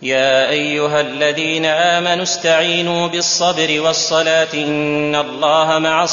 يا أيها الذين آمنوا استعينوا بالصبر والصلاة إن الله مع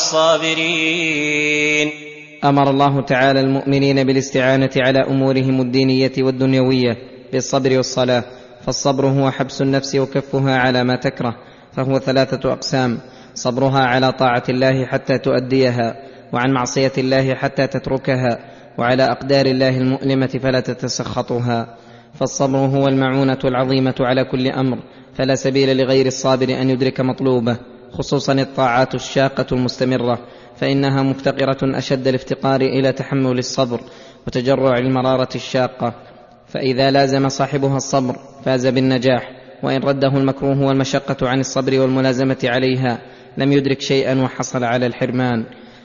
الصابرين. أمر الله تعالى المؤمنين بالاستعانة على أمورهم الدينية والدنيوية بالصبر والصلاة، فالصبر هو حبس النفس وكفها على ما تكره، فهو 3 أقسام: صبرها على طاعة الله حتى تؤديها، وعن معصية الله حتى تتركها، وعلى أقدار الله المؤلمة فلا تتسخطها. فالصبر هو المعونة العظيمة على كل أمر، فلا سبيل لغير الصابر أن يدرك مطلوبه، خصوصا الطاعات الشاقة المستمرة، فإنها مفتقرة أشد الافتقار إلى تحمل الصبر وتجرع المرارة الشاقة، فإذا لازم صاحبها الصبر فاز بالنجاح، وإن رده المكروه والمشقة عن الصبر والملازمة عليها لم يدرك شيئا وحصل على الحرمان.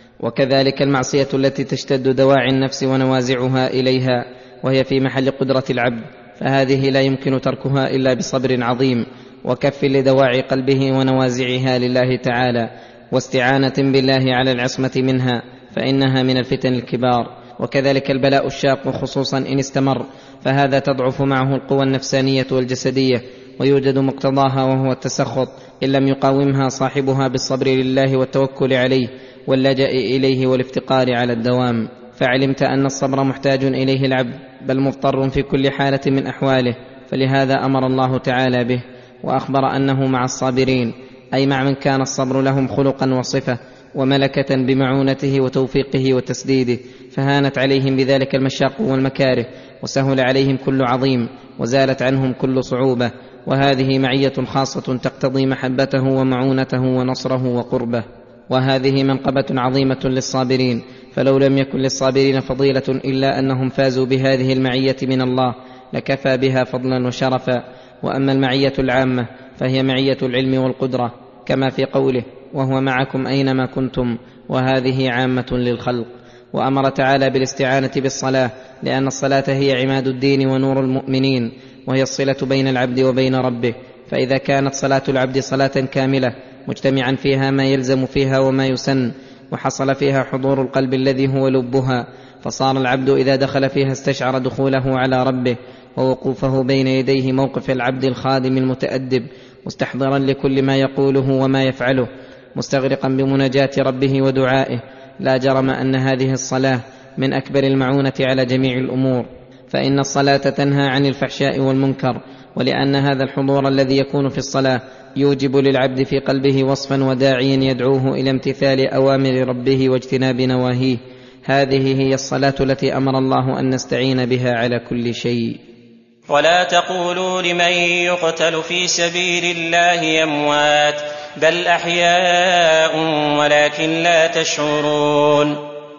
وكذلك المعصية التي تشتد دواعي النفس ونوازعها إليها وهي في محل قدرة العبد، فهذه لا يمكن تركها إلا بصبر عظيم وكف لدواعي قلبه ونوازعها لله تعالى، واستعانة بالله على العصمة منها، فإنها من الفتن الكبار. وكذلك البلاء الشاق خصوصا إن استمر، فهذا تضعف معه القوى النفسانية والجسدية، ويوجد مقتضاها وهو التسخط إن لم يقاومها صاحبها بالصبر لله والتوكل عليه واللجأ إليه والافتقار على الدوام. فعلمت أن الصبر محتاج إليه العبد، بل مضطر في كل حالة من أحواله، فلهذا أمر الله تعالى به، وأخبر أنه مع الصابرين، أي مع من كان الصبر لهم خلقا وصفة وملكة بمعونته وتوفيقه وتسديده، فهانت عليهم بذلك المشاق والمكاره، وسهل عليهم كل عظيم، وزالت عنهم كل صعوبة. وهذه معية خاصة تقتضي محبته ومعونته ونصره وقربه، وهذه منقبة عظيمة للصابرين، فلو لم يكن للصابرين فضيلة إلا أنهم فازوا بهذه المعية من الله لكفى بها فضلا وشرفا. وأما المعية العامة فهي معية العلم والقدرة، كما في قوله: وهو معكم أينما كنتم، وهذه عامة للخلق. وأمر تعالى بالاستعانة بالصلاة، لأن الصلاة هي عماد الدين ونور المؤمنين، وهي الصلة بين العبد وبين ربه، فإذا كانت صلاة العبد صلاة كاملة مجتمعا فيها ما يلزم فيها وما يسن، وحصل فيها حضور القلب الذي هو لبها، فصار العبد إذا دخل فيها استشعر دخوله على ربه، ووقوفه بين يديه موقف العبد الخادم المتأدب، مستحضرا لكل ما يقوله وما يفعله، مستغرقا بمناجاة ربه ودعائه. لا جرم أن هذه الصلاة من أكبر المعونة على جميع الأمور، فإن الصلاة تنهى عن الفحشاء والمنكر، ولأن هذا الحضور الذي يكون في الصلاة يوجب للعبد في قلبه وصفا وداعيا يدعوه إلى امتثال أوامر ربه واجتناب نواهيه. هذه هي الصلاة التي أمر الله أن نستعين بها على كل شيء. ولا تقولوا لمن يقتل في سبيل الله أموات، بل أحياء ولكن لا تشعرون.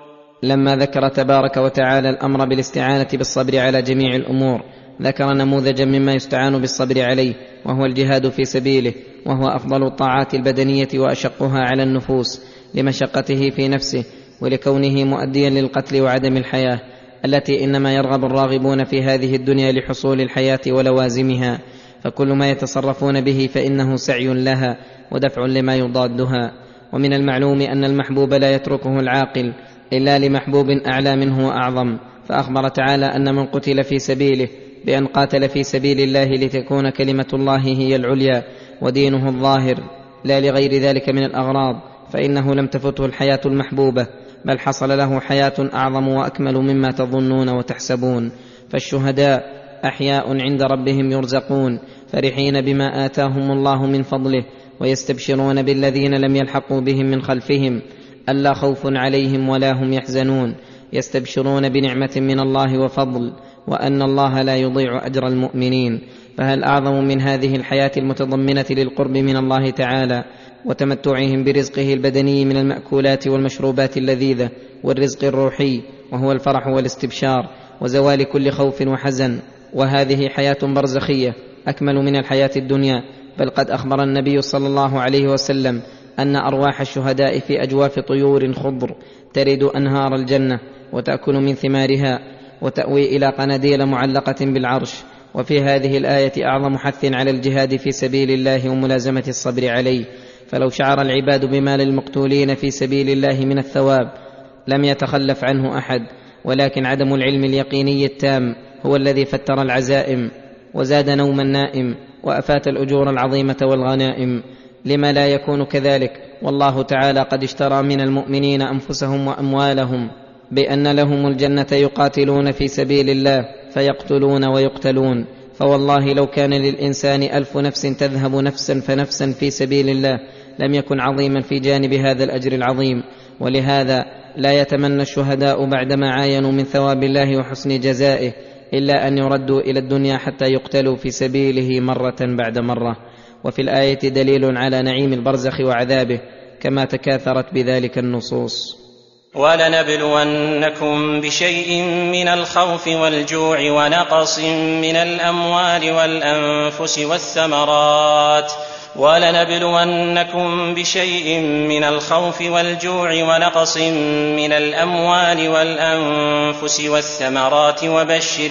لما ذكر تبارك وتعالى الأمر بالاستعانة بالصبر على جميع الأمور، ذكر نموذجا مما يستعان بالصبر عليه، وهو الجهاد في سبيله، وهو أفضل الطاعات البدنية وأشقها على النفوس لمشقته في نفسه، ولكونه مؤديا للقتل وعدم الحياة التي إنما يرغب الراغبون في هذه الدنيا لحصول الحياة ولوازمها، فكل ما يتصرفون به فإنه سعي لها ودفع لما يضادها. ومن المعلوم أن المحبوب لا يتركه العاقل إلا لمحبوب أعلى منه وأعظم، فأخبر تعالى أن من قتل في سبيله بأن قاتل في سبيل الله لتكون كلمة الله هي العليا ودينه الظاهر، لا لغير ذلك من الأغراض، فإنه لم تفته الحياة المحبوبة، بل حصل له حياة أعظم وأكمل مما تظنون وتحسبون. فالشهداء أحياء عند ربهم يرزقون، فرحين بما آتاهم الله من فضله، ويستبشرون بالذين لم يلحقوا بهم من خلفهم ألا خوف عليهم ولا هم يحزنون، يستبشرون بنعمة من الله وفضل، وأن الله لا يضيع أجر المؤمنين. فهل أعظم من هذه الحياة المتضمنة للقرب من الله تعالى وتمتعهم برزقه البدني من المأكولات والمشروبات اللذيذة، والرزق الروحي وهو الفرح والاستبشار وزوال كل خوف وحزن؟ وهذه حياة برزخية أكمل من الحياة الدنيا، بل قد أخبر النبي صلى الله عليه وسلم أن أرواح الشهداء في أجواف طيور خضر ترد أنهار الجنة وتأكل من ثمارها وتأوي إلى قناديل معلقة بالعرش. وفي هذه الآية أعظم حث على الجهاد في سبيل الله وملازمة الصبر عليه، فلو شعر العباد بما للمقتولين في سبيل الله من الثواب لم يتخلف عنه أحد، ولكن عدم العلم اليقيني التام هو الذي فتر العزائم وزاد نوم النائم وأفات الأجور العظيمة والغنائم. لما لا يكون كذلك؟ والله تعالى قد اشترى من المؤمنين أنفسهم وأموالهم بأن لهم الجنة يقاتلون في سبيل الله فيقتلون ويقتلون. فوالله لو كان للإنسان 1000 نفس تذهب نفسا فنفسا في سبيل الله لم يكن عظيما في جانب هذا الأجر العظيم. ولهذا لا يتمنى الشهداء بعدما عاينوا من ثواب الله وحسن جزائه إلا أن يردوا إلى الدنيا حتى يقتلوا في سبيله مرة بعد مرة. وفي الآية دليل على نعيم البرزخ وعذابه كما تكاثرت بذلك النصوص. ولنبلونكم بشيء من الخوف والجوع ونقص من الأموال والأنفس والثمرات ولنبلونكم بشيء من الخوف والجوع ونقص من الأموال والأنفس والثمرات وبشر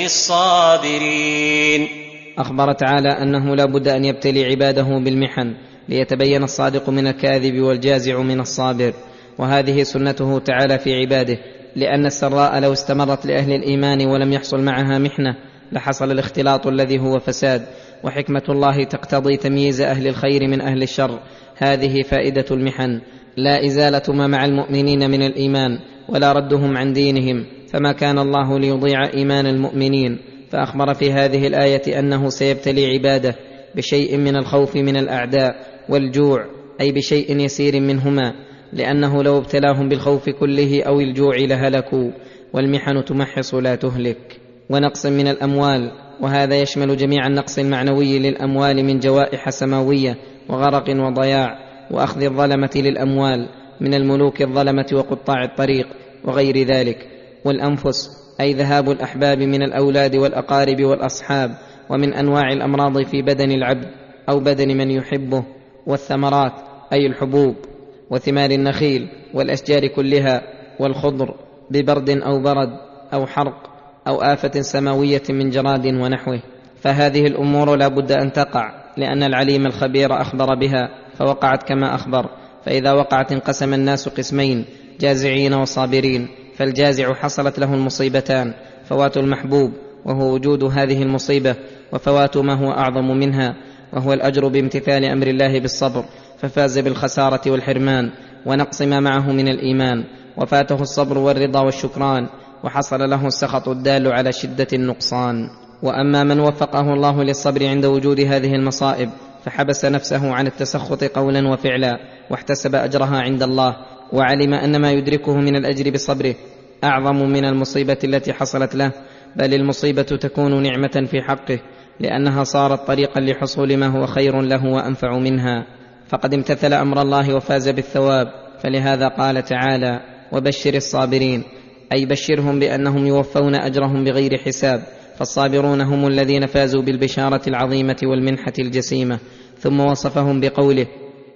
الصابرين. أخبر تعالى أنه لا بد أن يبتلي عباده بالمحن ليتبين الصادق من الكاذب والجازع من الصابر، وهذه سنته تعالى في عباده، لأن السراء لو استمرت لأهل الإيمان ولم يحصل معها محنة لحصل الاختلاط الذي هو فساد. وحكمة الله تقتضي تمييز أهل الخير من أهل الشر، هذه فائدة المحن، لا إزالة ما مع المؤمنين من الإيمان ولا ردهم عن دينهم، فما كان الله ليضيع إيمان المؤمنين. فأخبر في هذه الآية أنه سيبتلي عباده بشيء من الخوف من الأعداء والجوع أي بشيء يسير منهما، لأنه لو ابتلاهم بالخوف كله أو الجوع لهلكوا، والمحن تمحص لا تهلك. ونقص من الأموال، وهذا يشمل جميع النقص المعنوي للأموال من جوائح سماوية وغرق وضياع وأخذ الظلمة للأموال من الملوك الظلمة وقطاع الطريق وغير ذلك. والأنفس أي ذهاب الأحباب من الأولاد والأقارب والأصحاب، ومن أنواع الأمراض في بدن العبد أو بدن من يحبه. والثمرات أي الحبوب وثمار النخيل والأشجار كلها والخضر ببرد أو برد أو حرق أو آفة سماوية من جراد ونحوه. فهذه الأمور لا بد أن تقع، لأن العليم الخبير أخبر بها فوقعت كما أخبر. فإذا وقعت انقسم الناس قسمين، جازعين وصابرين. فالجازع حصلت له المصيبتان: فوات المحبوب وهو وجود هذه المصيبة، وفوات ما هو أعظم منها وهو الأجر بامتثال أمر الله بالصبر، ففاز بالخسارة والحرمان ونقص ما معه من الإيمان. وفاته الصبر والرضا والشكران، وحصل له السخط الدال على شدة النقصان. وأما من وفقه الله للصبر عند وجود هذه المصائب فحبس نفسه عن التسخط قولا وفعلا، واحتسب أجرها عند الله، وعلم أن ما يدركه من الأجر بصبره أعظم من المصيبة التي حصلت له، بل المصيبة تكون نعمة في حقه، لأنها صارت طريقا لحصول ما هو خير له وأنفع منها، فقد امتثل أمر الله وفاز بالثواب. فلهذا قال تعالى: وبشر الصابرين، أي بشرهم بأنهم يوفون أجرهم بغير حساب. فالصابرون هم الذين فازوا بالبشارة العظيمة والمنحة الجسيمة. ثم وصفهم بقوله: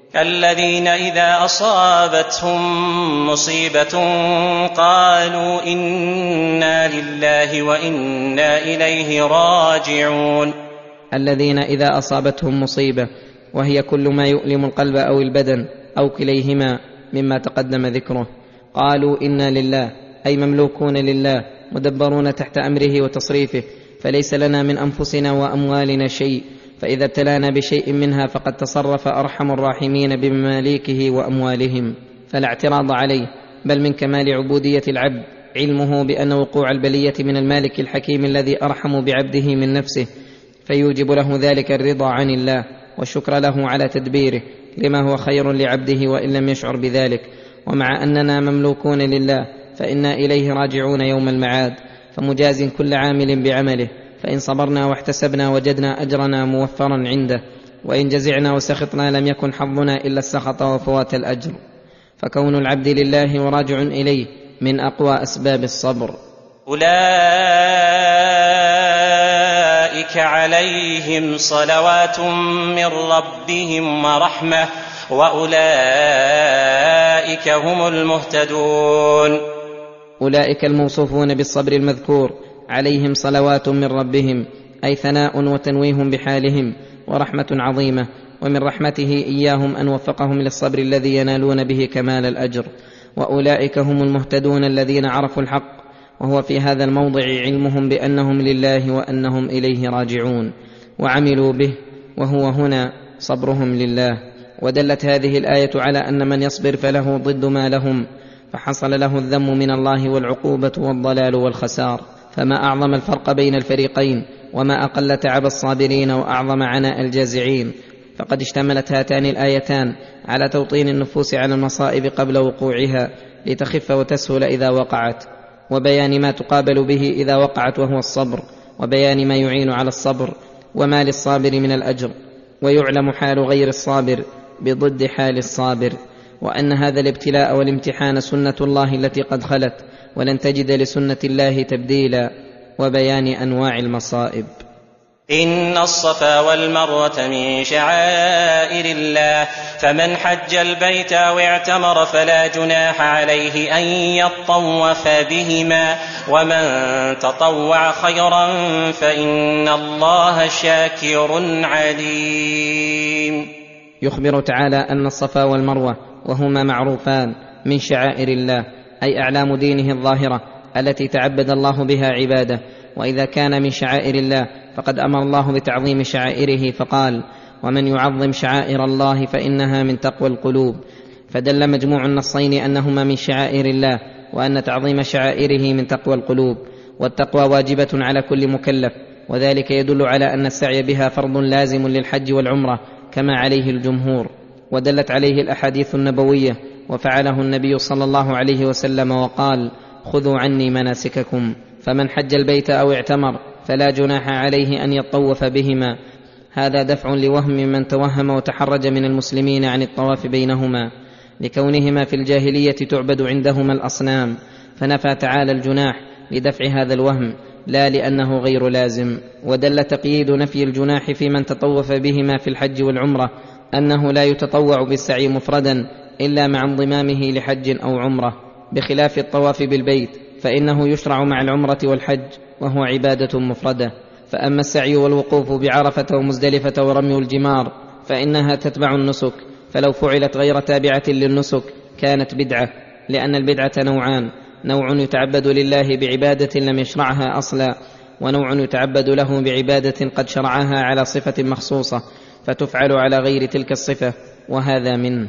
الذين إذا أصابتهم مصيبة قالوا إنا لله وإنا إليه راجعون. الذين إذا أصابتهم مصيبة، وهي كل ما يؤلم القلب أو البدن أو كليهما مما تقدم ذكره، قالوا إنا لله، أي مملوكون لله مدبرون تحت أمره وتصريفه، فليس لنا من أنفسنا وأموالنا شيء، فإذا ابتلانا بشيء منها فقد تصرف أرحم الراحمين بمماليكه وأموالهم، فلا اعتراض عليه، بل من كمال عبودية العبد علمه بأن وقوع البلية من المالك الحكيم الذي أرحم بعبده من نفسه، فيوجب له ذلك الرضا عن الله والشكر له على تدبيره لما هو خير لعبده وإن لم يشعر بذلك. ومع أننا مملوكون لله فإنا إليه راجعون يوم المعاد، فمجاز كل عامل بعمله، فإن صبرنا واحتسبنا وجدنا أجرنا موفرا عنده، وإن جزعنا وسخطنا لم يكن حظنا إلا السخط وفوات الأجر. فكون العبد لله وراجع إليه من أقوى أسباب الصبر. أولئك عليهم صلوات من ربهم ورحمة وأولئك هم المهتدون. أولئك الموصوفون بالصبر المذكور عليهم صلوات من ربهم، أي ثناء وتنويه بحالهم ورحمة عظيمة، ومن رحمته إياهم أن وفقهم للصبر الذي ينالون به كمال الأجر. وأولئك هم المهتدون الذين عرفوا الحق، وهو في هذا الموضع علمهم بأنهم لله وأنهم إليه راجعون. وعملوا به، وهو هنا صبرهم لله. ودلت هذه الآية على أن من يصبر فله ضد ما لهم، فحصل له الذم من الله والعقوبة والضلال والخسار. فما أعظم الفرق بين الفريقين، وما أقل تعب الصابرين وأعظم عناء الجازعين. فقد اشتملت هاتان الآيتان على توطين النفوس على المصائب قبل وقوعها لتخف وتسهل إذا وقعت، وبيان ما تقابل به إذا وقعت وهو الصبر، وبيان ما يعين على الصبر وما للصابر من الأجر، ويعلم حال غير الصابر بضد حال الصابر، وأن هذا الابتلاء والامتحان سنة الله التي قد خلت، ولن تجد لسنة الله تبديلا، وبيان أنواع المصائب. إن الصفا والمروة من شعائر الله، فمن حج البيت أو اعتمر فلا جناح عليه أن يطوف بهما، ومن تطوع خيرا فإن الله شاكر عليم. يخبر تعالى أن الصفا والمروة وهما معروفان من شعائر الله، أي أعلام دينه الظاهرة التي تعبد الله بها عباده. وإذا كان من شعائر الله فقد أمر الله بتعظيم شعائره فقال: ومن يعظم شعائر الله فإنها من تقوى القلوب. فدل مجموع النصين أنهما من شعائر الله، وأن تعظيم شعائره من تقوى القلوب. والتقوى واجبة على كل مكلف، وذلك يدل على أن السعي بها فرض لازم للحج والعمرة كما عليه الجمهور، ودلت عليه الأحاديث النبوية، وفعله النبي صلى الله عليه وسلم وقال: خذوا عني مناسككم. فمن حج البيت أو اعتمر فلا جناح عليه أن يطوف بهما. هذا دفع لوهم من توهم وتحرج من المسلمين عن الطواف بينهما، لكونهما في الجاهلية تعبد عندهما الأصنام، فنفى تعالى الجناح لدفع هذا الوهم، لا لأنه غير لازم. ودل تقييد نفي الجناح في من تطوف بهما في الحج والعمرة أنه لا يتطوع بالسعي مفردا إلا مع انضمامه لحج أو عمرة، بخلاف الطواف بالبيت فإنه يشرع مع العمرة والحج، وهو عبادة مفردة. فأما السعي والوقوف بعرفة ومزدلفة ورمي الجمار فإنها تتبع النسك، فلو فعلت غير تابعة للنسك كانت بدعة، لأن البدعة نوعان: نوع يتعبد لله بعبادة لم يشرعها أصلا، ونوع يتعبد له بعبادة قد شرعها على صفة مخصوصة فتفعل على غير تلك الصفة، وهذا منه.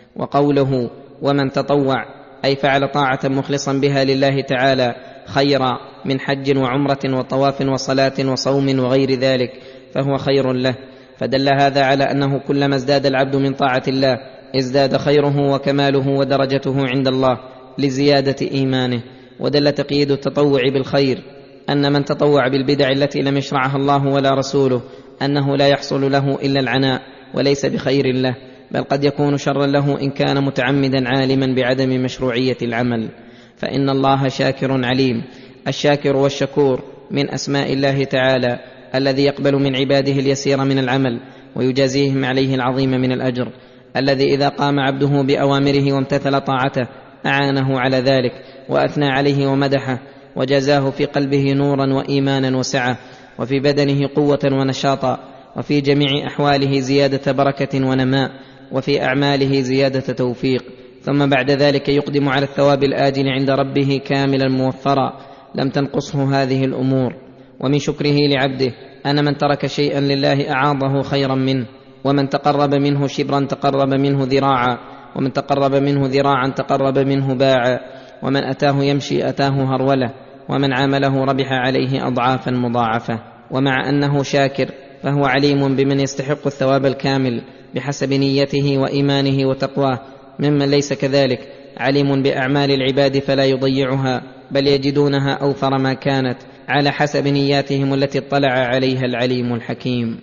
وقوله ومن تطوع أي فعل طاعة مخلصا بها لله تعالى خيرا من حج وعمرة وطواف وصلاة وصوم وغير ذلك فهو خير له. فدل هذا على أنه كلما ازداد العبد من طاعة الله ازداد خيره وكماله ودرجته عند الله لزيادة إيمانه. ودل تقييد التطوع بالخير أن من تطوع بالبدع التي لم يشرعها الله ولا رسوله أنه لا يحصل له إلا العناء وليس بخير له، بل قد يكون شرا له إن كان متعمدا عالما بعدم مشروعية العمل. فإن الله شاكر عليم. الشاكر والشكور من أسماء الله تعالى الذي يقبل من عباده اليسير من العمل ويجازيهم عليه العظيم من الأجر، الذي إذا قام عبده بأوامره وامتثل طاعته أعانه على ذلك وأثنى عليه ومدحه، وجزاه في قلبه نورا وإيمانا وسعة، وفي بدنه قوة ونشاطا، وفي جميع أحواله زيادة بركة ونماء، وفي أعماله زيادة توفيق. ثم بعد ذلك يقدم على الثواب الآجل عند ربه كاملا موفرا لم تنقصه هذه الأمور. ومن شكره لعبده أن من ترك شيئا لله أعاضه خيرا منه، ومن تقرب منه شبرا تقرب منه ذراعا، ومن تقرب منه ذراعا تقرب منه باعا، ومن أتاه يمشي أتاه هرولة، ومن عامله ربح عليه أضعافا مضاعفة. ومع أنه شاكر فهو عليم بمن يستحق الثواب الكامل بحسب نيته وإيمانه وتقواه، ممن ليس كذلك عليم بأعمال العباد فلا يضيعها، بل يجدونها أوفر ما كانت على حسب نياتهم التي اطلع عليها العليم الحكيم.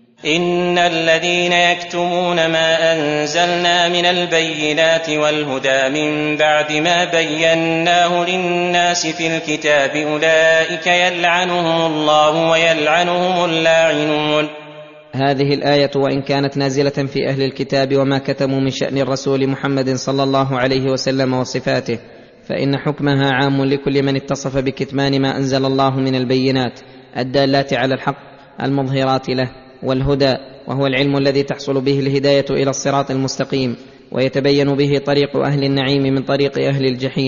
إن الذين يكتمون ما أنزلنا من البينات والهدى من بعد ما بيناه للناس في الكتاب أولئك يلعنهم الله ويلعنهم اللاعنون. هذه الآية وإن كانت نازلة في أهل الكتاب وما كتموا من شأن الرسول محمد صلى الله عليه وسلم وصفاته، فإن حكمها عام لكل من اتصف بكتمان ما أنزل الله من البينات الدالات على الحق المظهرات له، والهدى وهو العلم الذي تحصل به الهداية إلى الصراط المستقيم ويتبين به طريق أهل النعيم من طريق أهل الجحيم،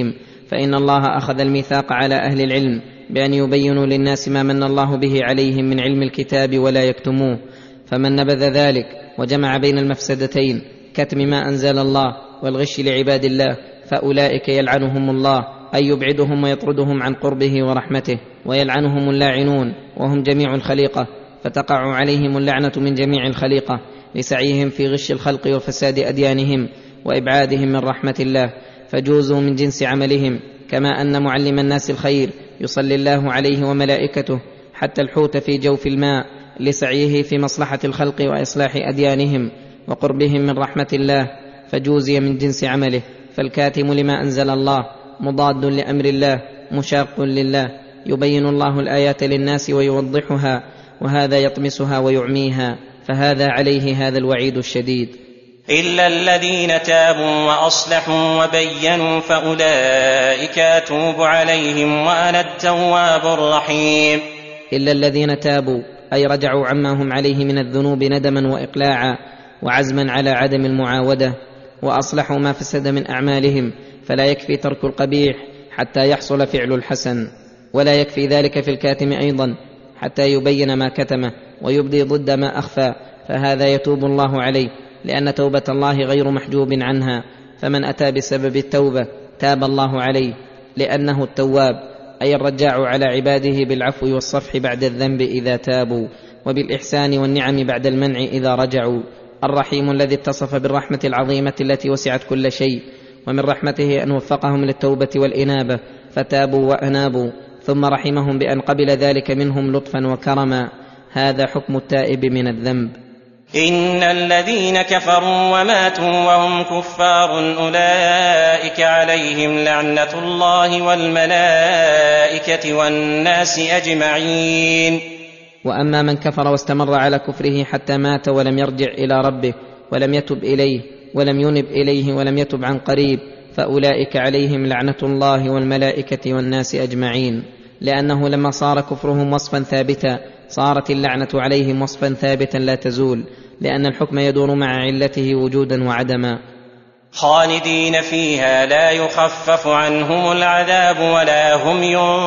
فإن الله أخذ الميثاق على أهل العلم بأن يبينوا للناس ما من الله به عليهم من علم الكتاب ولا يكتموه، فمن نبذ ذلك وجمع بين المفسدتين كتم ما أنزل الله والغش لعباد الله فأولئك يلعنهم الله، أي يبعدهم ويطردهم عن قربه ورحمته، ويلعنهم اللاعنون وهم جميع الخليقة، فتقع عليهم اللعنة من جميع الخليقة لسعيهم في غش الخلق وفساد أديانهم وإبعادهم من رحمة الله، فجوزوا من جنس عملهم، كما أن معلم الناس الخير يصلي الله عليه وملائكته، حتى الحوت في جوف الماء لسعيه في مصلحة الخلق وإصلاح أديانهم وقربهم من رحمة الله، فجوزي من جنس عمله. فالكاتم لما أنزل الله مضاد لأمر الله مشاق لله، يبين الله الآيات للناس ويوضحها، وهذا يطمسها ويعميها، فهذا عليه هذا الوعيد الشديد. إلا الذين تابوا وأصلحوا وبينوا فأولئك أتوب عليهم وأنا التواب الرحيم. إلا الذين تابوا أي رجعوا عما هم عليه من الذنوب ندما وإقلاعا وعزما على عدم المعاودة، وأصلحوا ما فسد من أعمالهم، فلا يكفي ترك القبيح حتى يحصل فعل الحسن، ولا يكفي ذلك في الكاتم أيضا حتى يبين ما كتمه ويبدي ضد ما أخفى، فهذا يتوب الله عليه، لأن توبة الله غير محجوب عنها، فمن أتى بسبب التوبة تاب الله عليه، لأنه التواب أي الرجاع على عباده بالعفو والصفح بعد الذنب إذا تابوا، وبالإحسان والنعم بعد المنع إذا رجعوا، الرحيم الذي اتصف بالرحمة العظيمة التي وسعت كل شيء، ومن رحمته أن وفقهم للتوبة والإنابة فتابوا وأنابوا، ثم رحمهم بأن قبل ذلك منهم لطفا وكرما، هذا حكم التائب من الذنب. إن الذين كفروا وماتوا وهم كفار أولئك عليهم لعنة الله والملائكة والناس أجمعين. وأما من كفر واستمر على كفره حتى مات ولم يرجع إلى ربه ولم يتب إليه ولم ينب إليه ولم يتب عن قريب، فأولئك عليهم لعنة الله والملائكة والناس أجمعين، لأنه لما صار كفرهم وصفا ثابتا صارت اللعنة عليهم وصفا ثابتا لا تزول، لأن الحكم يدور مع علته وجودا وعدما. خالدين فيها لا يخفف عنهم العذاب ولا هم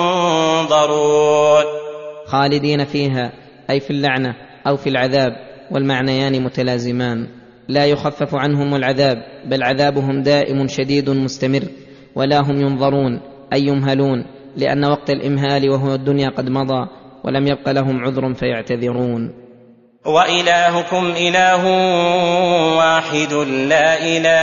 ينظرون. خالدين فيها أي في اللعنة أو في العذاب، والمعنيان متلازمان. لا يخفف عنهم العذاب بل عذابهم دائم شديد مستمر، ولا هم ينظرون أي يمهلون، لأن وقت الإمهال وهو الدنيا قد مضى ولم يبق لهم عذر فيعتذرون. وإلهكم إله واحد لا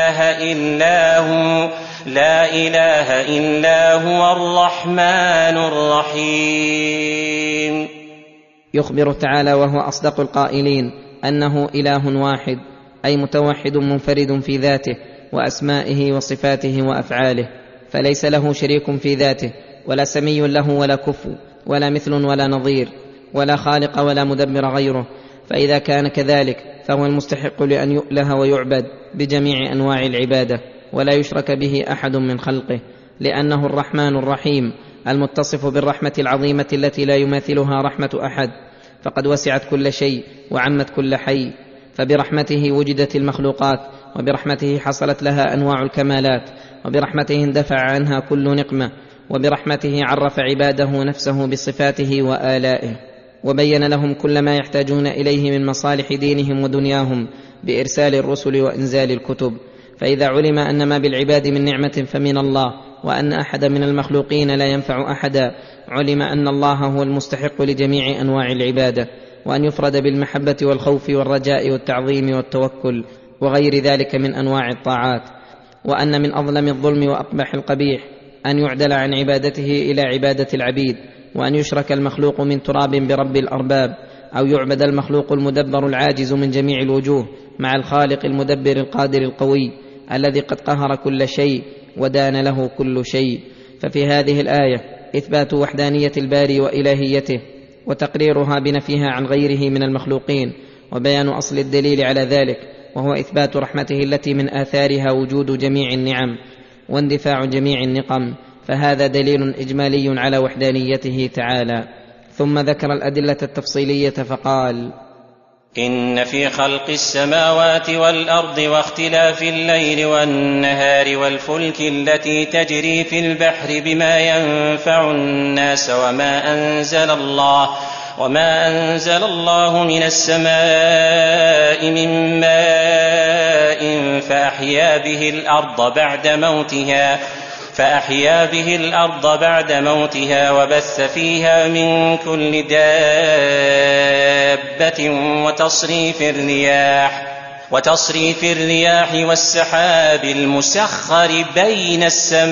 إله إلا هو الرحمن الرحيم. يخبر تعالى وهو أصدق القائلين أنه إله واحد، أي متوحد منفرد في ذاته وأسمائه وصفاته وأفعاله، فليس له شريك في ذاته، ولا سمي له ولا كفو ولا مثل ولا نظير، ولا خالق ولا مدبر غيره، فإذا كان كذلك فهو المستحق لأن يؤله ويعبد بجميع أنواع العبادة، ولا يشرك به أحد من خلقه، لأنه الرحمن الرحيم المتصف بالرحمة العظيمة التي لا يماثلها رحمة أحد، فقد وسعت كل شيء وعمت كل حي، فبرحمته وجدت المخلوقات، وبرحمته حصلت لها أنواع الكمالات، وبرحمته اندفع عنها كل نقمة، وبرحمته عرف عباده نفسه بصفاته وآلائه، وبين لهم كل ما يحتاجون إليه من مصالح دينهم ودنياهم بإرسال الرسل وإنزال الكتب. فإذا علم أن ما بالعباد من نعمة فمن الله، وأن أحد من المخلوقين لا ينفع أحدا، علم أن الله هو المستحق لجميع أنواع العبادة، وأن يفرد بالمحبة والخوف والرجاء والتعظيم والتوكل وغير ذلك من أنواع الطاعات، وأن من أظلم الظلم وأقبح القبيح أن يعدل عن عبادته إلى عبادة العبيد، وأن يشرك المخلوق من تراب برب الأرباب، أو يعبد المخلوق المدبر العاجز من جميع الوجوه مع الخالق المدبر القادر القوي الذي قد قهر كل شيء ودان له كل شيء. ففي هذه الآية إثبات وحدانية الباري وإلهيته، وتقريرها بنفيها عن غيره من المخلوقين، وبيان أصل الدليل على ذلك، وهو إثبات رحمته التي من آثارها وجود جميع النعم واندفاع جميع النقم، فهذا دليل إجمالي على وحدانيته تعالى. ثم ذكر الأدلة التفصيلية فقال: إن في خلق السماوات والأرض واختلاف الليل والنهار والفلك التي تجري في البحر بما ينفع الناس وما أنزل الله من السماء من ماء فأحيا به الأرض بعد موتها وبث فيها من كل دابة وتصريف الرياح والسحاب المسخر بين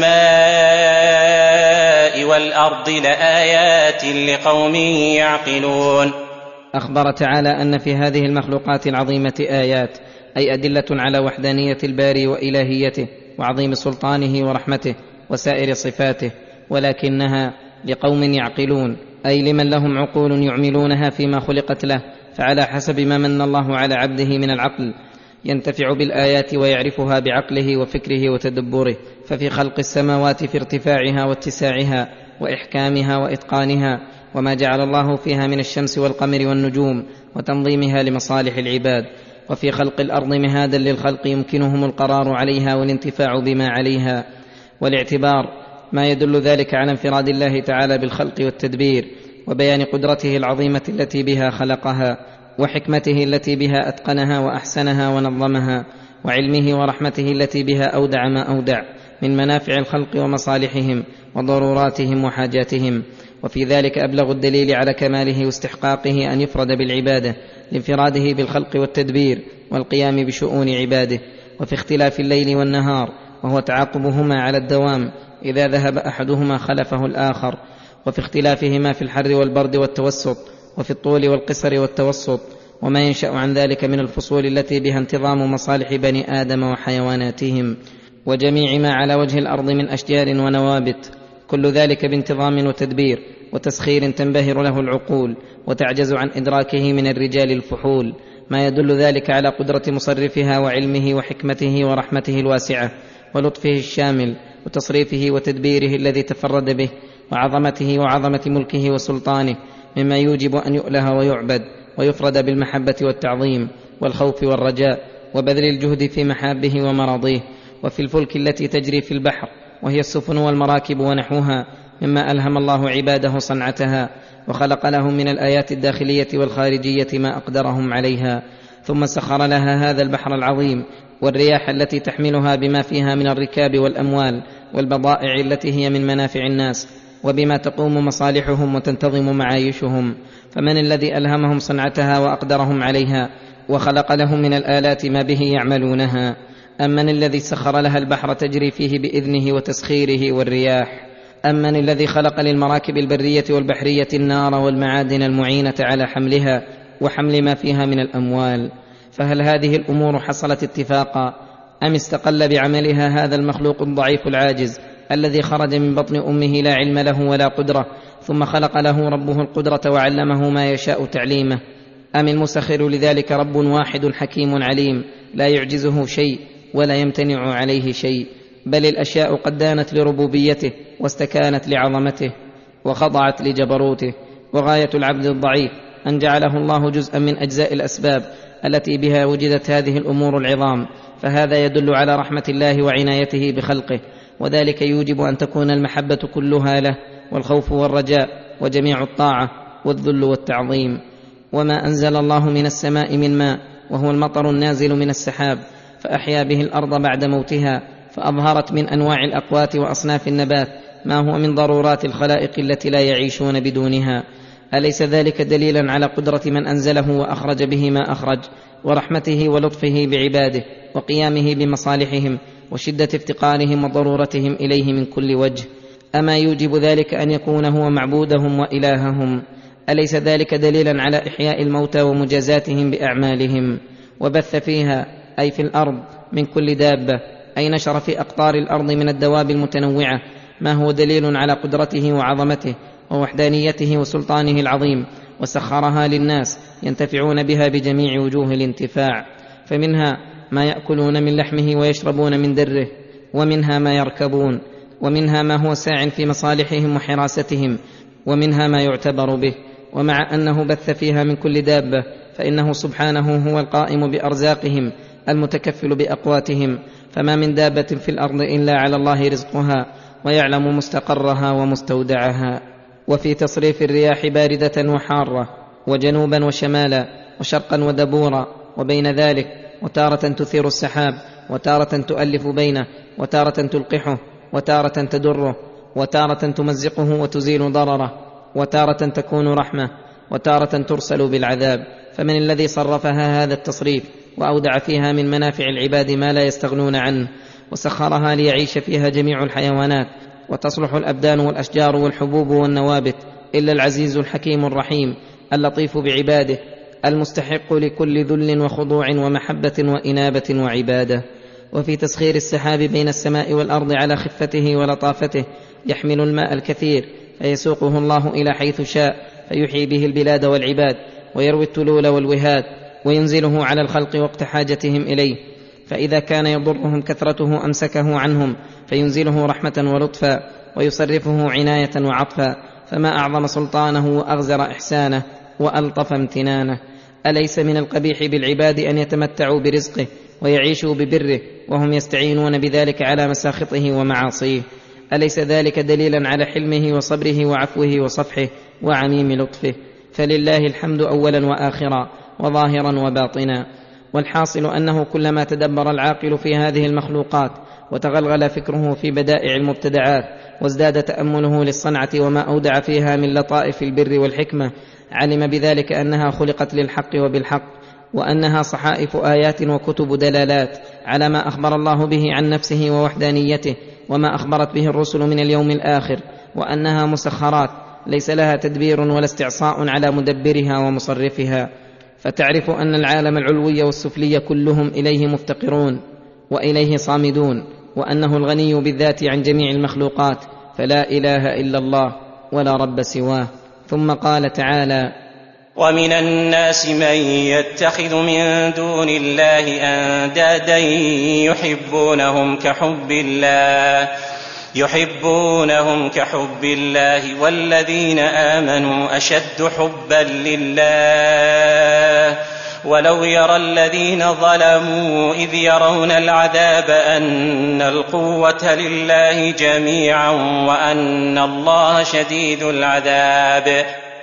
السماء والأرض لآيات لقوم يعقلون. أخبر تعالى أن في هذه المخلوقات العظيمة آيات، أي أدلة على وحدانية الباري وإلهيته وعظيم سلطانه ورحمته وسائر صفاته، ولكنها لقوم يعقلون، أي لمن لهم عقول يعملونها فيما خلقت له، فعلى حسب ما من الله على عبده من العقل ينتفع بالآيات ويعرفها بعقله وفكره وتدبره. ففي خلق السماوات في ارتفاعها واتساعها وإحكامها وإتقانها، وما جعل الله فيها من الشمس والقمر والنجوم وتنظيمها لمصالح العباد. وفي خلق الأرض مهادا للخلق يمكنهم القرار عليها والانتفاع بما عليها والاعتبار، ما يدل ذلك على انفراد الله تعالى بالخلق والتدبير، وبيان قدرته العظيمة التي بها خلقها، وحكمته التي بها أتقنها وأحسنها ونظمها، وعلمه ورحمته التي بها أودع ما أودع من منافع الخلق ومصالحهم وضروراتهم وحاجاتهم. وفي ذلك أبلغ الدليل على كماله واستحقاقه أن يفرد بالعبادة لانفراده بالخلق والتدبير والقيام بشؤون عباده. وفي اختلاف الليل والنهار، وهو تعاقبهما على الدوام، إذا ذهب أحدهما خلفه الآخر. وفي اختلافهما في الحر والبرد والتوسط، وفي الطول والقصر والتوسط، وما ينشأ عن ذلك من الفصول التي بها انتظام مصالح بني آدم وحيواناتهم وجميع ما على وجه الأرض من أشجار ونوابت، كل ذلك بانتظام وتدبير وتسخير تنبهر له العقول وتعجز عن إدراكه من الرجال الفحول، ما يدل ذلك على قدرة مصرفها وعلمه وحكمته ورحمته الواسعة ولطفه الشامل وتصريفه وتدبيره الذي تفرد به، وعظمته وعظمة ملكه وسلطانه، مما يوجب أن يؤله ويعبد ويفرد بالمحبة والتعظيم والخوف والرجاء وبذل الجهد في محابه ومراضيه. وفي الفلك التي تجري في البحر، وهي السفن والمراكب ونحوها، مما ألهم الله عباده صنعتها وخلق لهم من الآيات الداخلية والخارجية ما أقدرهم عليها، ثم سخر لها هذا البحر العظيم والرياح التي تحملها بما فيها من الركاب والأموال والبضائع التي هي من منافع الناس وبما تقوم مصالحهم وتنتظم معايشهم. فمن الذي ألهمهم صنعتها وأقدرهم عليها وخلق لهم من الآلات ما به يعملونها؟ أمن الذي سخر لها البحر تجري فيه بإذنه وتسخيره والرياح؟ أمن الذي خلق للمراكب البرية والبحرية النار والمعادن المعينة على حملها وحمل ما فيها من الأموال؟ فهل هذه الأمور حصلت اتفاقا، أم استقل بعملها هذا المخلوق الضعيف العاجز الذي خرج من بطن أمه لا علم له ولا قدرة، ثم خلق له ربه القدرة وعلمه ما يشاء تعليمه؟ أم المسخر لذلك رب واحد حكيم عليم لا يعجزه شيء ولا يمتنع عليه شيء، بل الأشياء قد دانت لربوبيته واستكانت لعظمته وخضعت لجبروته؟ وغاية العبد الضعيف أن جعله الله جزءا من أجزاء الأسباب التي بها وجدت هذه الأمور العظام، فهذا يدل على رحمة الله وعنايته بخلقه، وذلك يوجب أن تكون المحبة كلها له والخوف والرجاء وجميع الطاعة والذل والتعظيم. وما أنزل الله من السماء من ماء، وهو المطر النازل من السحاب، فأحيا به الأرض بعد موتها، فأظهرت من أنواع الأقوات وأصناف النبات ما هو من ضرورات الخلائق التي لا يعيشون بدونها. أليس ذلك دليلا على قدرة من أنزله وأخرج به ما أخرج، ورحمته ولطفه بعباده وقيامه بمصالحهم وشدة افتقارهم وضرورتهم إليه من كل وجه؟ أما يوجب ذلك أن يكون هو معبودهم وإلههم؟ أليس ذلك دليلا على إحياء الموتى ومجازاتهم بأعمالهم؟ وبث فيها، أي في الأرض، من كل دابة، أي نشر في أقطار الأرض من الدواب المتنوعة ما هو دليل على قدرته وعظمته ووحدانيته وسلطانه العظيم، وسخرها للناس ينتفعون بها بجميع وجوه الانتفاع، فمنها ما يأكلون من لحمه ويشربون من دره، ومنها ما يركبون، ومنها ما هو ساع في مصالحهم وحراستهم، ومنها ما يعتبر به. ومع أنه بث فيها من كل دابة، فإنه سبحانه هو القائم بأرزاقهم المتكفل بأقواتهم، فما من دابة في الأرض إلا على الله رزقها ويعلم مستقرها ومستودعها. وفي تصريف الرياح باردة وحارة، وجنوبا وشمالا، وشرقا ودبورا، وبين ذلك، وتارة تثير السحاب، وتارة تؤلف بينه، وتارة تلقحه، وتارة تدره، وتارة تمزقه وتزيل ضرره، وتارة تكون رحمة، وتارة ترسل بالعذاب. فمن الذي صرفها هذا التصريف وأودع فيها من منافع العباد ما لا يستغنون عنه، وسخرها ليعيش فيها جميع الحيوانات، وتصلح الأبدان والأشجار والحبوب والنوابت، إلا العزيز الحكيم الرحيم اللطيف بعباده المستحق لكل ذل وخضوع ومحبة وإنابة وعبادة. وفي تسخير السحاب بين السماء والأرض على خفته ولطافته يحمل الماء الكثير فيسوقه الله إلى حيث شاء فيحيي به البلاد والعباد، ويروي التلول والوهاد، وينزله على الخلق وقت حاجتهم إليه، فإذا كان يضرهم كثرته أمسكه عنهم فينزله رحمة ولطفا، ويصرفه عناية وعطفا، فما أعظم سلطانه وأغزر إحسانه وألطف امتنانه. أليس من القبيح بالعباد أن يتمتعوا برزقه ويعيشوا ببره وهم يستعينون بذلك على مساخطه ومعاصيه؟ أليس ذلك دليلا على حلمه وصبره وعفوه وصفحه وعميم لطفه؟ فلله الحمد أولا وآخرا وظاهرا وباطنا. والحاصل أنه كلما تدبر العاقل في هذه المخلوقات وتغلغل فكره في بدائع المبتدعات وازداد تأمله للصنعة وما أودع فيها من لطائف البر والحكمة، علم بذلك أنها خلقت للحق وبالحق، وأنها صحائف آيات وكتب دلالات على ما أخبر الله به عن نفسه ووحدانيته وما أخبرت به الرسل من اليوم الآخر، وأنها مسخرات ليس لها تدبير ولا استعصاء على مدبرها ومصرفها. فتعرف أن العالم العلوي والسفلي كلهم إليه مفتقرون وإليه صامدون، وأنه الغني بالذات عن جميع المخلوقات، فلا إله إلا الله ولا رب سواه. ثم قال تعالى: ومن الناس من يتخذ من دون الله أندادا يحبونهم كحب الله والذين آمنوا أشد حبا لله ولو يرى الذين ظلموا إذ يرون العذاب أن القوة لله جميعا وأن الله شديد العذاب.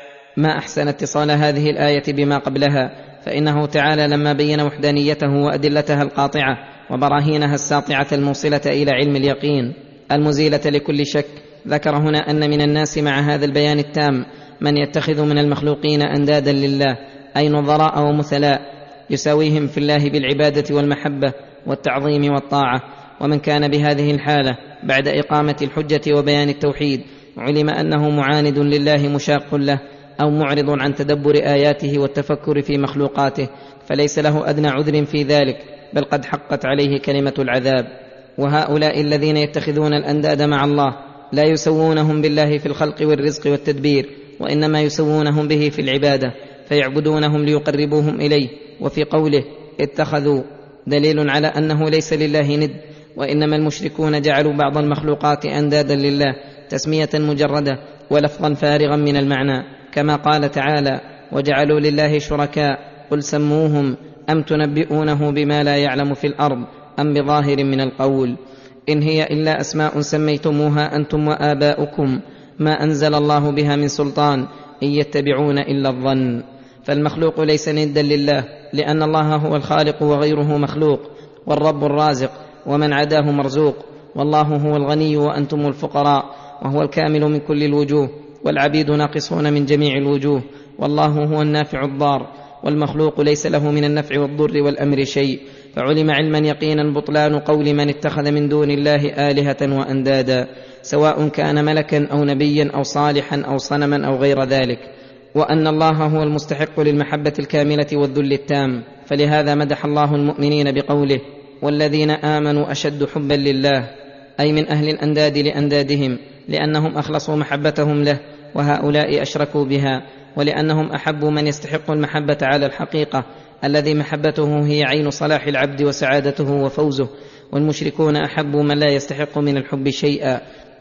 ما أحسن اتصال هذه الآية بما قبلها، فإنه تعالى لما بين وحدانيته وأدلتها القاطعة وبراهينها الساطعة الموصلة إلى علم اليقين المزيلة لكل شك، ذكر هنا أن من الناس مع هذا البيان التام من يتخذ من المخلوقين أندادا لله، أي نظراء ومثلاء يساويهم في الله بالعبادة والمحبة والتعظيم والطاعة. ومن كان بهذه الحالة بعد إقامة الحجة وبيان التوحيد علم أنه معاند لله مشاق له أو معرض عن تدبر آياته والتفكر في مخلوقاته، فليس له أدنى عذر في ذلك، بل قد حقت عليه كلمة العذاب. وهؤلاء الذين يتخذون الأنداد مع الله لا يسوونهم بالله في الخلق والرزق والتدبير، وإنما يسوونهم به في العبادة، فيعبدونهم ليقربوهم إليه. وفي قوله اتخذوا دليل على أنه ليس لله ند، وإنما المشركون جعلوا بعض المخلوقات أندادا لله تسمية مجردة ولفظا فارغا من المعنى، كما قال تعالى: وجعلوا لله شركاء قل سموهم أم تنبئونه بما لا يعلم في الأرض أم بظاهر من القول إن هي إلا أسماء سميتموها أنتم وآباؤكم ما أنزل الله بها من سلطان إن يتبعون إلا الظن. فالمخلوق ليس ندا لله، لأن الله هو الخالق وغيره مخلوق، والرب الرازق ومن عداه مرزوق، والله هو الغني وأنتم الفقراء، وهو الكامل من كل الوجوه، والعبيد ناقصون من جميع الوجوه، والله هو النافع الضار، والمخلوق ليس له من النفع والضر والأمر شيء. فعلم علما يقينا بطلان قول من اتخذ من دون الله آلهة وأندادا، سواء كان ملكا أو نبيا أو صالحا أو صنما أو غير ذلك، وأن الله هو المستحق للمحبة الكاملة والذل التام. فلهذا مدح الله المؤمنين بقوله: والذين آمنوا أشد حبا لله، أي من أهل الأنداد لأندادهم، لأنهم أخلصوا محبتهم له، وهؤلاء أشركوا بها، ولأنهم أحبوا من يستحق المحبة على الحقيقة، الذي محبته هي عين صلاح العبد وسعادته وفوزه، والمشركون أحبوا من لا يستحق من الحب شيئا،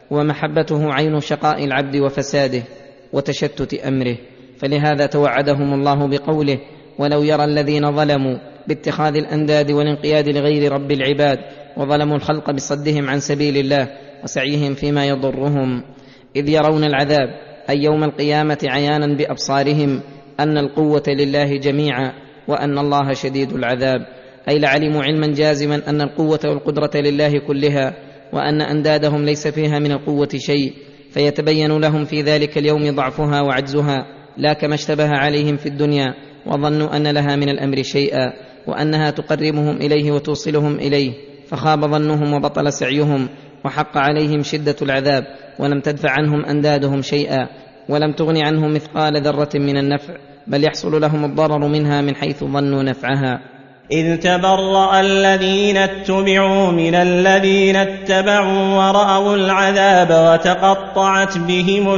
ومحبته عين شقاء العبد وفساده وتشتت أمره. فلهذا توعدهم الله بقوله: ولو يرى الذين ظلموا باتخاذ الأنداد والانقياد لغير رب العباد وظلموا الخلق بصدهم عن سبيل الله وسعيهم فيما يضرهم، إذ يرون العذاب أي يوم القيامة عيانا بأبصارهم أن القوة لله جميعا وأن الله شديد العذاب، أي لعلموا علما جازما أن القوة والقدرة لله كلها وأن أندادهم ليس فيها من القوة شيء، فيتبين لهم في ذلك اليوم ضعفها وعجزها، لا كما اشتبه عليهم في الدنيا وظنوا أن لها من الأمر شيئا وأنها تقربهم إليه وتوصلهم إليه، فخاب ظنهم وبطل سعيهم وحق عليهم شدة العذاب، ولم تدفع عنهم أندادهم شيئا ولم تغن عنهم مثقال ذرة من النفع، بل يحصل لهم الضرر منها من حيث ظنوا نفعها. إذ تبرأ الذين اتبعوا من الذين اتبعوا ورأوا العذاب وتقطعت بهم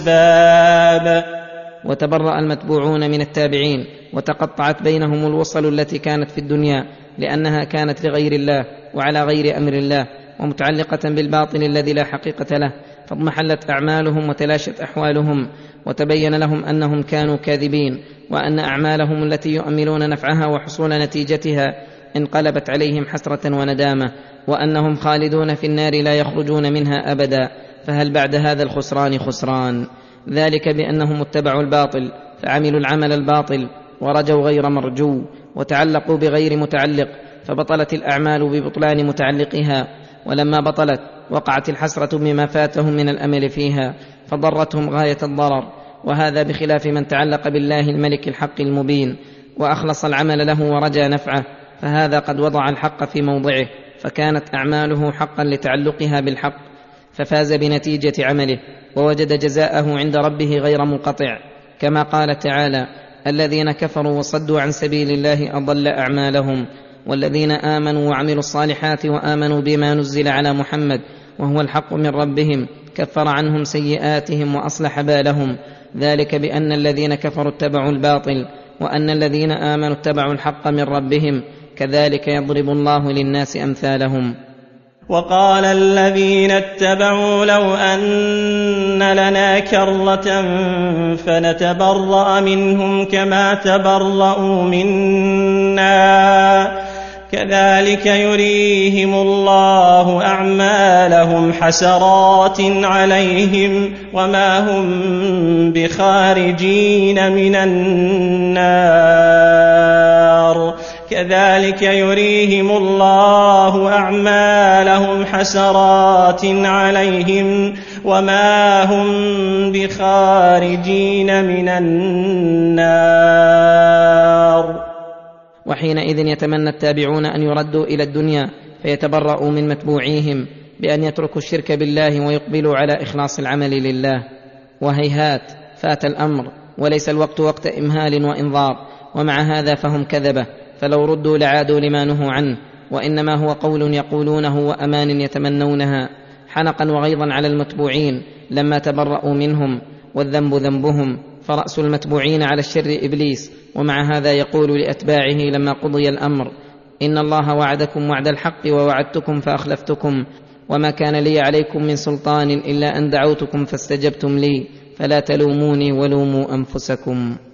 الأسباب. وتبرأ المتبوعون من التابعين وتقطعت بينهم الوصل التي كانت في الدنيا، لأنها كانت لغير الله وعلى غير أمر الله ومتعلقة بالباطل الذي لا حقيقة له، فاضمحلت أعمالهم وتلاشت أحوالهم، وتبين لهم أنهم كانوا كاذبين، وأن أعمالهم التي يؤملون نفعها وحصول نتيجتها انقلبت عليهم حسرة وندامة، وأنهم خالدون في النار لا يخرجون منها أبدا، فهل بعد هذا الخسران خسران؟ ذلك بأنهم اتبعوا الباطل فعملوا العمل الباطل ورجوا غير مرجو وتعلقوا بغير متعلق، فبطلت الأعمال ببطلان متعلقها، ولما بطلت وقعت الحسرة بما فاتهم من الأمل فيها فضرتهم غاية الضرر، وهذا بخلاف من تعلق بالله الملك الحق المبين وأخلص العمل له ورجى نفعه، فهذا قد وضع الحق في موضعه، فكانت أعماله حقا لتعلقها بالحق، ففاز بنتيجة عمله ووجد جزاءه عند ربه غير منقطع، كما قال تعالى: الذين كفروا وصدوا عن سبيل الله أضل أعمالهم، والذين آمنوا وعملوا الصالحات وآمنوا بما نزل على محمد وهو الحق من ربهم كفر عنهم سيئاتهم وأصلح بالهم، ذلك بأن الذين كفروا اتبعوا الباطل وأن الذين آمنوا اتبعوا الحق من ربهم، كذلك يضرب الله للناس أمثالهم. وقال الذين اتبعوا لو أن لنا كرة فنتبرأ منهم كما تبرأوا منا كذلك يريهم الله أعمالهم حسرات عليهم وما هم بخارجين من النار كذلك يريهم الله أعمالهم حسرات عليهم وما هم بخارجين من النار. وحينئذ يتمنى التابعون أن يردوا إلى الدنيا فيتبرؤوا من متبوعيهم بأن يتركوا الشرك بالله ويقبلوا على إخلاص العمل لله، وهيهات فات الأمر وليس الوقت وقت إمهال وإنظار، ومع هذا فهم كذبة، فلو ردوا لعادوا لما نهوا عنه، وإنما هو قول يقولونه وأمان يتمنونها، حنقا وغيظا على المتبوعين لما تبرؤوا منهم، والذنب ذنبهم، فرأس المتبوعين على الشر إبليس، ومع هذا يقول لأتباعه لما قضي الأمر: إن الله وعدكم وعد الحق ووعدتكم فأخلفتكم وما كان لي عليكم من سلطان إلا أن دعوتكم فاستجبتم لي فلا تلوموني ولوموا أنفسكم.